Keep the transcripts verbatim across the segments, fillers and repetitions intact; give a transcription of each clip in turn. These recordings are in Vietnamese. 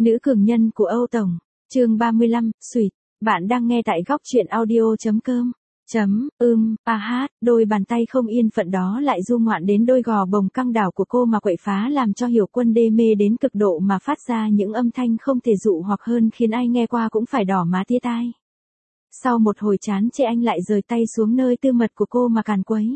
Nữ cường nhân của Âu Tổng, chương ba mươi lăm, Sweet. Bạn đang nghe tại góc truyện audio.com. Chấm, ưm, a hát, đôi bàn tay không yên phận đó lại du ngoạn đến đôi gò bồng căng đảo của cô mà quậy phá làm cho Hiểu Quân đê mê đến cực độ mà phát ra những âm thanh không thể dụ hoặc hơn khiến ai nghe qua cũng phải đỏ má tía tai. Sau một hồi chán chê anh lại rời tay xuống nơi tư mật của cô mà càn quấy.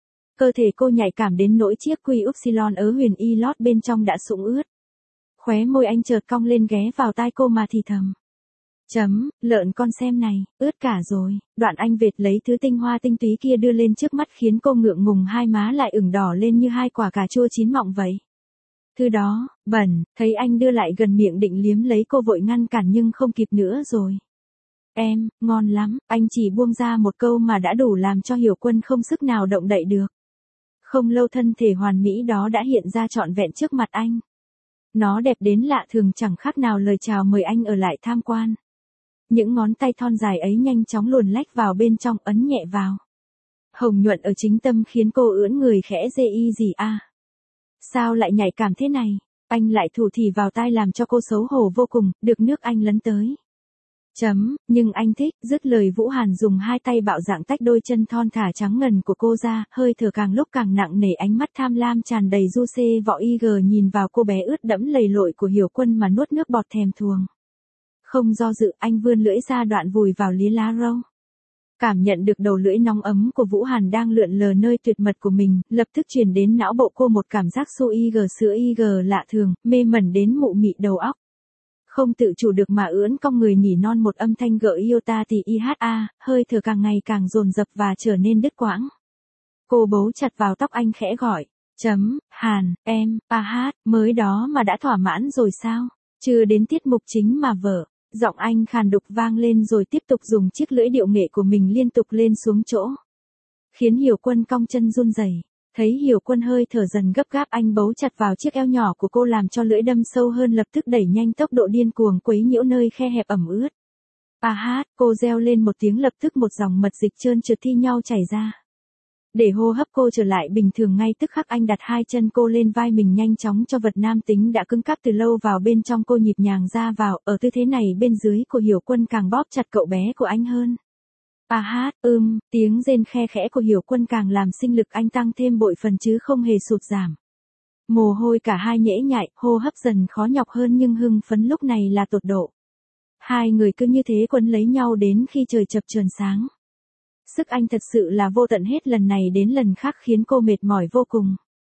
Cơ thể cô nhạy cảm đến nỗi chiếc quy upsilon ớ huyền y lót bên trong đã sũng ướt. Khóe môi anh chợt cong lên ghé vào tai cô mà thì thầm. Chấm, lợn con xem này, ướt cả rồi. Đoạn anh vệt lấy thứ tinh hoa tinh túy kia đưa lên trước mắt khiến cô ngượng ngùng, hai má lại ửng đỏ lên như hai quả cà chua chín mọng vậy. Thứ đó, bẩn, thấy anh đưa lại gần miệng định liếm lấy, cô vội ngăn cản nhưng không kịp nữa rồi. Em, ngon lắm, anh chỉ buông ra một câu mà đã đủ làm cho Hiểu Quân không sức nào động đậy được. Không lâu thân thể hoàn mỹ đó đã hiện ra trọn vẹn trước mặt anh. Nó đẹp đến lạ thường, chẳng khác nào lời chào mời anh ở lại tham quan. Những ngón tay thon dài ấy nhanh chóng luồn lách vào bên trong, ấn nhẹ vào. Hồng nhuận ở chính tâm khiến cô ưỡn người khẽ dê y gì a. À? Sao lại nhạy cảm thế này? Anh lại thủ thỉ vào tai làm cho cô xấu hổ vô cùng, được nước anh lấn tới. Chấm, nhưng anh thích, dứt lời Vũ Hàn dùng hai tay bạo dạng tách đôi chân thon thả trắng ngần của cô ra, hơi thở càng lúc càng nặng nề, ánh mắt tham lam tràn đầy du xê vọ y gờ nhìn vào cô bé ướt đẫm lầy lội của Hiểu Quân mà nuốt nước bọt thèm thuồng. Không do dự, anh vươn lưỡi ra đoạn vùi vào lía lá râu. Cảm nhận được đầu lưỡi nóng ấm của Vũ Hàn đang lượn lờ nơi tuyệt mật của mình, lập tức truyền đến não bộ cô một cảm giác su y gờ sữa y gờ lạ thường, mê mẩn đến mụ mị đầu óc. Không tự chủ được mà ưỡn cong người nỉ non một âm thanh gợi yêu ta thì iha, hơi thở càng ngày càng dồn dập và trở nên đứt quãng. Cô bấu chặt vào tóc anh khẽ gọi, chấm, Hàn, em, a hát, mới đó mà đã thỏa mãn rồi sao? Chưa đến tiết mục chính mà vợ. Giọng anh khàn đục vang lên rồi tiếp tục dùng chiếc lưỡi điệu nghệ của mình liên tục lên xuống chỗ. Khiến Hiểu Quân cong chân run rẩy. Thấy Hiểu Quân hơi thở dần gấp gáp, anh bấu chặt vào chiếc eo nhỏ của cô làm cho lưỡi đâm sâu hơn, lập tức đẩy nhanh tốc độ điên cuồng quấy nhiễu nơi khe hẹp ẩm ướt. A hát, cô reo lên một tiếng, lập tức một dòng mật dịch trơn trượt thi nhau chảy ra. Để hô hấp cô trở lại bình thường ngay tức khắc, anh đặt hai chân cô lên vai mình, nhanh chóng cho vật nam tính đã cứng cáp từ lâu vào bên trong cô nhịp nhàng ra vào. Ở tư thế này bên dưới của Hiểu Quân càng bóp chặt cậu bé của anh hơn. A hát, ưm, tiếng rên khe khẽ của Hiểu Quân càng làm sinh lực anh tăng thêm bội phần chứ không hề sụt giảm. Mồ hôi cả hai nhễ nhại, hô hấp dần khó nhọc hơn nhưng hưng phấn lúc này là tột độ. Hai người cứ như thế quấn lấy nhau đến khi trời chập chờn sáng. Sức anh thật sự là vô tận, hết lần này đến lần khác khiến cô mệt mỏi vô cùng.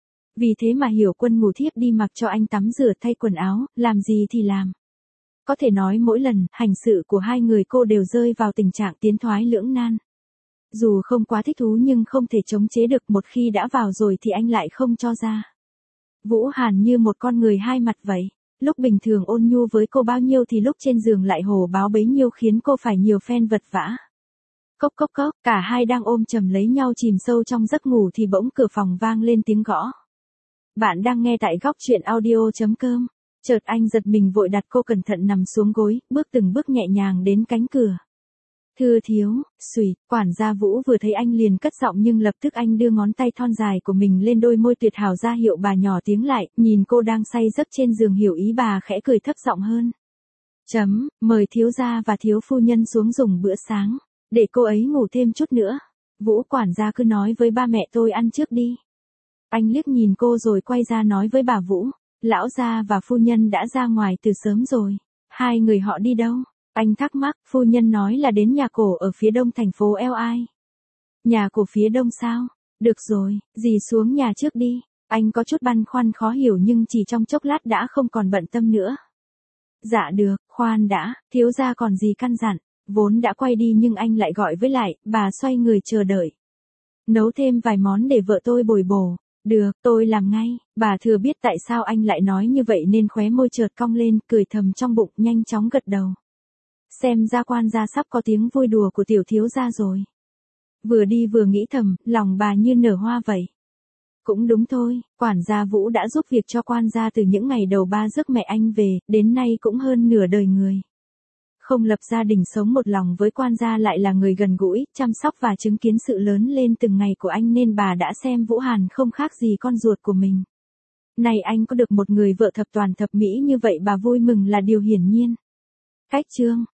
Vì thế mà Hiểu Quân ngủ thiếp đi, mặc cho anh tắm rửa thay quần áo, làm gì thì làm. Có thể nói mỗi lần hành sự của hai người cô đều rơi vào tình trạng tiến thoái lưỡng nan. Dù không quá thích thú nhưng không thể chống chế được, một khi đã vào rồi thì anh lại không cho ra. Vũ Hàn như một con người hai mặt vậy. Lúc bình thường ôn nhu với cô bao nhiêu thì lúc trên giường lại hồ báo bấy nhiêu, khiến cô phải nhiều phen vật vã. Cốc cốc cốc, cả hai đang ôm chầm lấy nhau chìm sâu trong giấc ngủ thì bỗng cửa phòng vang lên tiếng gõ. Bạn đang nghe tại góc truyện audio.com. Chợt anh giật mình vội đặt cô cẩn thận nằm xuống gối, bước từng bước nhẹ nhàng đến cánh cửa. Thưa thiếu, Sweet, quản gia Vũ vừa thấy anh liền cất giọng, nhưng lập tức anh đưa ngón tay thon dài của mình lên đôi môi tuyệt hảo ra hiệu bà nhỏ tiếng lại, nhìn cô đang say giấc trên giường hiểu ý bà khẽ cười thấp giọng hơn. Chấm, mời thiếu gia và thiếu phu nhân xuống dùng bữa sáng. Để cô ấy ngủ thêm chút nữa. Vũ quản gia cứ nói với ba mẹ tôi ăn trước đi. Anh liếc nhìn cô rồi quay ra nói với bà Vũ. Lão gia và phu nhân đã ra ngoài từ sớm rồi. Hai người họ đi đâu? Anh thắc mắc. Phu nhân nói là đến nhà cổ ở phía đông thành phố L I. Nhà cổ phía đông sao? Được rồi, dì xuống nhà trước đi. Anh có chút băn khoăn khó hiểu nhưng chỉ trong chốc lát đã không còn bận tâm nữa. Dạ được, khoan đã, thiếu gia còn gì căn dặn. Vốn đã quay đi nhưng anh lại gọi với lại, bà xoay người chờ đợi. Nấu thêm vài món để vợ tôi bồi bổ. Được, tôi làm ngay. Bà thừa biết tại sao anh lại nói như vậy nên khóe môi chợt cong lên, cười thầm trong bụng, nhanh chóng gật đầu. Xem ra quan gia sắp có tiếng vui đùa của tiểu thiếu gia rồi. Vừa đi vừa nghĩ thầm, lòng bà như nở hoa vậy. Cũng đúng thôi, quản gia Vũ đã giúp việc cho quan gia từ những ngày đầu ba rước mẹ anh về, đến nay cũng hơn nửa đời người. Không lập gia đình sống một lòng với quan gia lại là người gần gũi, chăm sóc và chứng kiến sự lớn lên từng ngày của anh nên bà đã xem Vũ Hàn không khác gì con ruột của mình. Này anh có được một người vợ thập toàn thập mỹ như vậy bà vui mừng là điều hiển nhiên. Cách chương